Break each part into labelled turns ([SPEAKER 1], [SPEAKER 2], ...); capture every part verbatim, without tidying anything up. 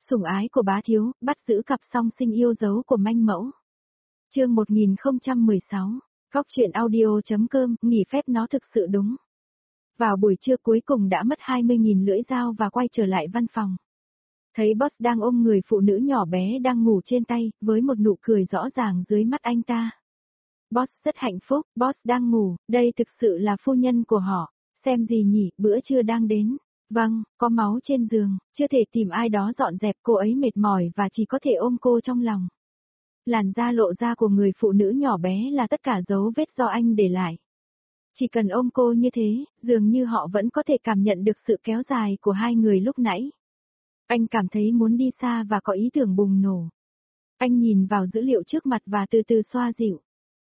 [SPEAKER 1] Sủng ái của bá thiếu, bắt giữ cặp song sinh yêu dấu của manh mẫu. Chương một nghìn không trăm mười sáu, Góc truyện audio.com, nghỉ phép nó thực sự đúng. Vào buổi trưa cuối cùng đã mất hai mươi nghìn lưỡi dao và quay trở lại văn phòng. Thấy boss đang ôm người phụ nữ nhỏ bé đang ngủ trên tay, với một nụ cười rõ ràng dưới mắt anh ta. Boss rất hạnh phúc, boss đang ngủ, đây thực sự là phu nhân của họ. Xem gì nhỉ, bữa trưa đang đến. Vâng, có máu trên giường, chưa thể tìm ai đó dọn dẹp, cô ấy mệt mỏi và chỉ có thể ôm cô trong lòng. Làn da lộ ra của người phụ nữ nhỏ bé là tất cả dấu vết do anh để lại. Chỉ cần ôm cô như thế, dường như họ vẫn có thể cảm nhận được sự kéo dài của hai người lúc nãy. Anh cảm thấy muốn đi xa và có ý tưởng bùng nổ. Anh nhìn vào dữ liệu trước mặt và từ từ xoa dịu.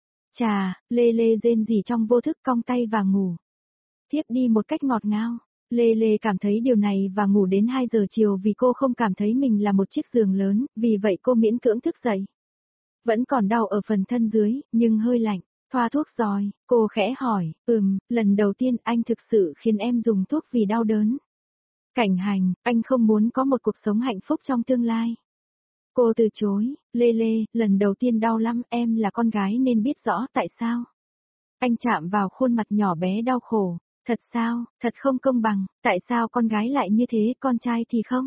[SPEAKER 1] Chà, Lê Lê rên rỉ trong vô thức cong tay và ngủ. Tiếp đi một cách ngọt ngào. Lê Lê cảm thấy điều này và ngủ đến hai giờ chiều vì cô không cảm thấy mình là một chiếc giường lớn, vì vậy cô miễn cưỡng thức dậy. Vẫn còn đau ở phần thân dưới, nhưng hơi lạnh. Thoa thuốc rồi, cô khẽ hỏi, ừm, lần đầu tiên anh thực sự khiến em dùng thuốc vì đau đớn. Cảnh Hành, anh không muốn có một cuộc sống hạnh phúc trong tương lai. Cô từ chối, Lê Lê, lần đầu tiên đau lắm, em là con gái nên biết rõ tại sao. Anh chạm vào khuôn mặt nhỏ bé đau khổ. Thật sao, thật không công bằng, tại sao con gái lại như thế, con trai thì không?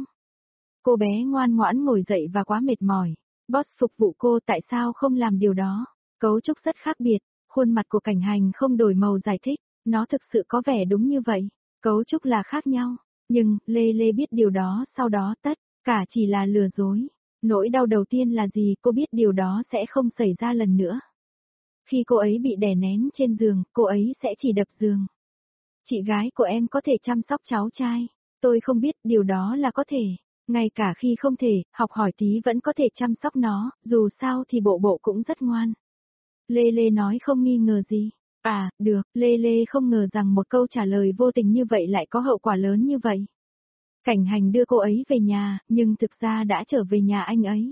[SPEAKER 1] Cô bé ngoan ngoãn ngồi dậy và quá mệt mỏi. Boss phục vụ cô, tại sao không làm điều đó? Cấu trúc rất khác biệt, khuôn mặt của Cảnh Hành không đổi màu giải thích, nó thực sự có vẻ đúng như vậy. Cấu trúc là khác nhau, nhưng Lê Lê biết điều đó, sau đó tất cả chỉ là lừa dối. Nỗi đau đầu tiên là gì, cô biết điều đó sẽ không xảy ra lần nữa. Khi cô ấy bị đè nén trên giường, cô ấy sẽ chỉ đập giường. Chị gái của em có thể chăm sóc cháu trai. Tôi không biết điều đó là có thể. Ngay cả khi không thể, học hỏi tí vẫn có thể chăm sóc nó, dù sao thì bộ bộ cũng rất ngoan. Lê Lê nói không nghi ngờ gì. À, được, Lê Lê không ngờ rằng một câu trả lời vô tình như vậy lại có hậu quả lớn như vậy. Cảnh Hành đưa cô ấy về nhà, nhưng thực ra đã trở về nhà anh ấy.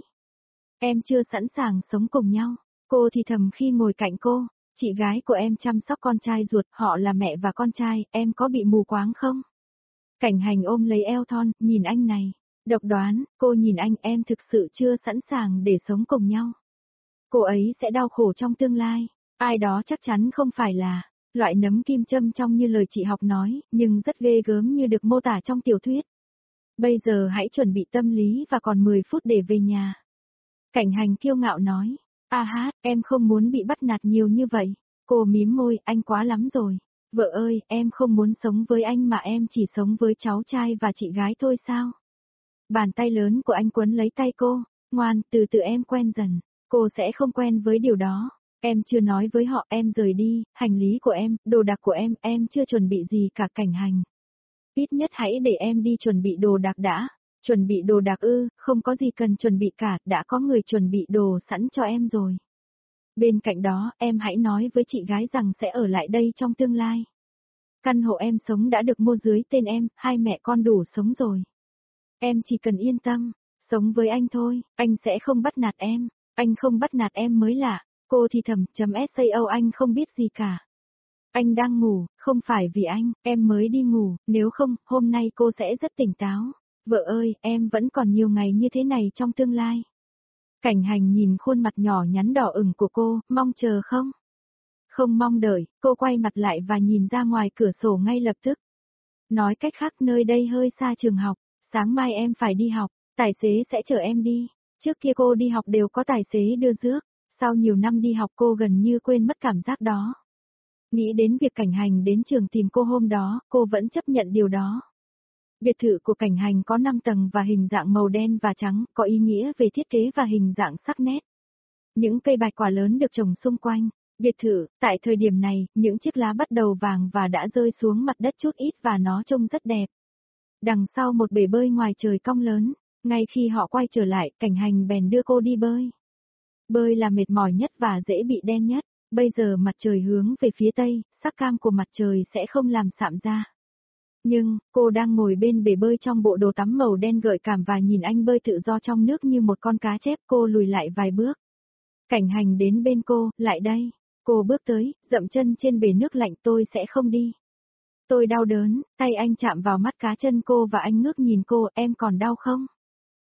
[SPEAKER 1] Em chưa sẵn sàng sống cùng nhau. Cô thì thầm khi ngồi cạnh cô. Chị gái của em chăm sóc con trai ruột, họ là mẹ và con trai, em có bị mù quáng không? Cảnh Hành ôm lấy eo Thon, nhìn anh này. Độc đoán, cô nhìn anh, em thực sự chưa sẵn sàng để sống cùng nhau. Cô ấy sẽ đau khổ trong tương lai, ai đó chắc chắn không phải là loại nấm kim châm trong như lời chị học nói, nhưng rất ghê gớm như được mô tả trong tiểu thuyết. Bây giờ hãy chuẩn bị tâm lý và còn mười phút để về nhà. Cảnh Hành kiêu ngạo nói. A hát, em không muốn bị bắt nạt nhiều như vậy. Cô mím môi, anh quá lắm rồi. Vợ ơi, em không muốn sống với anh mà em chỉ sống với cháu trai và chị gái thôi sao? Bàn tay lớn của anh quấn lấy tay cô. Ngoan, từ từ em quen dần. Cô sẽ không quen với điều đó. Em chưa nói với họ, em rời đi, hành lý của em, đồ đạc của em, em chưa chuẩn bị gì cả. Cảnh Hành. Ít nhất hãy để em đi chuẩn bị đồ đạc đã. Chuẩn bị đồ đạc ư, không có gì cần chuẩn bị cả, đã có người chuẩn bị đồ sẵn cho em rồi. Bên cạnh đó, em hãy nói với chị gái rằng sẽ ở lại đây trong tương lai. Căn hộ em sống đã được mua dưới tên em, hai mẹ con đủ sống rồi. Em chỉ cần yên tâm, sống với anh thôi, anh sẽ không bắt nạt em, anh không bắt nạt em mới lạ. Cô thì thầm, chấm sao anh không biết gì cả. Anh đang ngủ, không phải vì anh, em mới đi ngủ, nếu không, hôm nay cô sẽ rất tỉnh táo. Vợ ơi, em vẫn còn nhiều ngày như thế này trong tương lai. Cảnh Hành nhìn khuôn mặt nhỏ nhắn đỏ ửng của cô, mong chờ không? Không mong đợi, cô quay mặt lại và nhìn ra ngoài cửa sổ ngay lập tức. Nói cách khác, nơi đây hơi xa trường học, sáng mai em phải đi học, tài xế sẽ chở em đi. Trước kia cô đi học đều có tài xế đưa rước, sau nhiều năm đi học cô gần như quên mất cảm giác đó. Nghĩ đến việc Cảnh Hành đến trường tìm cô hôm đó, cô vẫn chấp nhận điều đó. Biệt thự của Cảnh Hành có năm tầng và hình dạng màu đen và trắng, có ý nghĩa về thiết kế và hình dạng sắc nét. Những cây bạch quả lớn được trồng xung quanh. Biệt thự, tại thời điểm này, những chiếc lá bắt đầu vàng và đã rơi xuống mặt đất chút ít và nó trông rất đẹp. Đằng sau một bể bơi ngoài trời cong lớn, ngay khi họ quay trở lại, Cảnh Hành bèn đưa cô đi bơi. Bơi là mệt mỏi nhất và dễ bị đen nhất, bây giờ mặt trời hướng về phía tây, sắc cam của mặt trời sẽ không làm sạm da. Nhưng, cô đang ngồi bên bể bơi trong bộ đồ tắm màu đen gợi cảm và nhìn anh bơi tự do trong nước như một con cá chép, cô lùi lại vài bước. Cảnh Hành đến bên cô, lại đây. Cô bước tới, dậm chân trên bể nước lạnh, tôi sẽ không đi. Tôi đau đớn, tay anh chạm vào mắt cá chân cô và anh ngước nhìn cô, em còn đau không?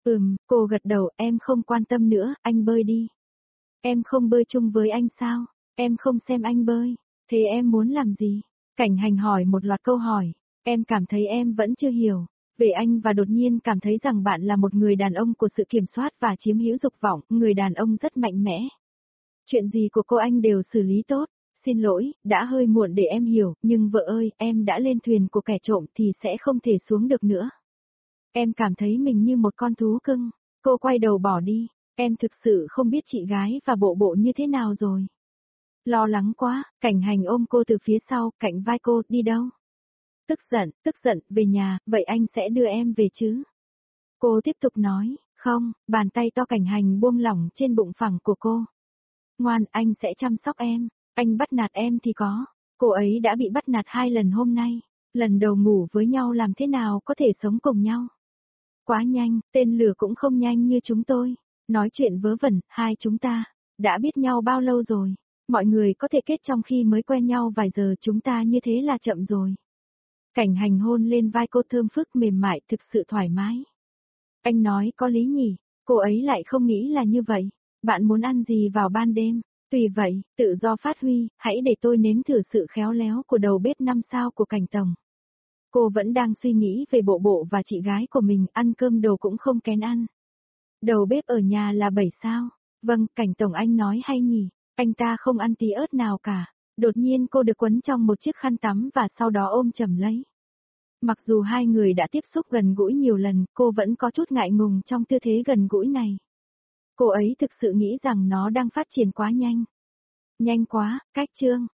[SPEAKER 1] Ừm, cô gật đầu, em không quan tâm nữa, anh bơi đi. Em không bơi chung với anh sao? Em không xem anh bơi. Thế em muốn làm gì? Cảnh Hành hỏi một loạt câu hỏi. Em cảm thấy em vẫn chưa hiểu. Về anh và đột nhiên cảm thấy rằng bạn là một người đàn ông của sự kiểm soát và chiếm hữu dục vọng, người đàn ông rất mạnh mẽ. Chuyện gì của cô anh đều xử lý tốt. Xin lỗi, đã hơi muộn để em hiểu, nhưng vợ ơi, em đã lên thuyền của kẻ trộm thì sẽ không thể xuống được nữa. Em cảm thấy mình như một con thú cưng. Cô quay đầu bỏ đi. Em thực sự không biết chị gái và bộ bộ như thế nào rồi. Lo lắng quá, Cảnh Hành ôm cô từ phía sau, cạnh vai cô, đi đâu? Tức giận, tức giận, về nhà, vậy anh sẽ đưa em về chứ? Cô tiếp tục nói, không, bàn tay to Cảnh Hành buông lỏng trên bụng phẳng của cô. Ngoan, anh sẽ chăm sóc em, anh bắt nạt em thì có. Cô ấy đã bị bắt nạt hai lần hôm nay, lần đầu ngủ với nhau làm thế nào có thể sống cùng nhau. Quá nhanh, tên lửa cũng không nhanh như chúng tôi. Nói chuyện vớ vẩn, hai chúng ta, đã biết nhau bao lâu rồi. Mọi người có thể kết trong khi mới quen nhau vài giờ, chúng ta như thế là chậm rồi. Cảnh Hành hôn lên vai cô thơm phức mềm mại, thực sự thoải mái. Anh nói có lý nhỉ, cô ấy lại không nghĩ là như vậy. Bạn muốn ăn gì vào ban đêm? Tùy vậy, tự do phát huy, hãy để tôi nếm thử sự khéo léo của đầu bếp năm sao của Cảnh Tổng. Cô vẫn đang suy nghĩ về bộ bộ và chị gái của mình, ăn cơm đồ cũng không kén ăn. Đầu bếp ở nhà là bảy sao. Vâng, Cảnh Tổng anh nói hay nhỉ, anh ta không ăn tí ớt nào cả. Đột nhiên cô được quấn trong một chiếc khăn tắm và sau đó ôm chầm lấy. Mặc dù hai người đã tiếp xúc gần gũi nhiều lần, cô vẫn có chút ngại ngùng trong tư thế gần gũi này. Cô ấy thực sự nghĩ rằng nó đang phát triển quá nhanh. Nhanh quá, cách chương.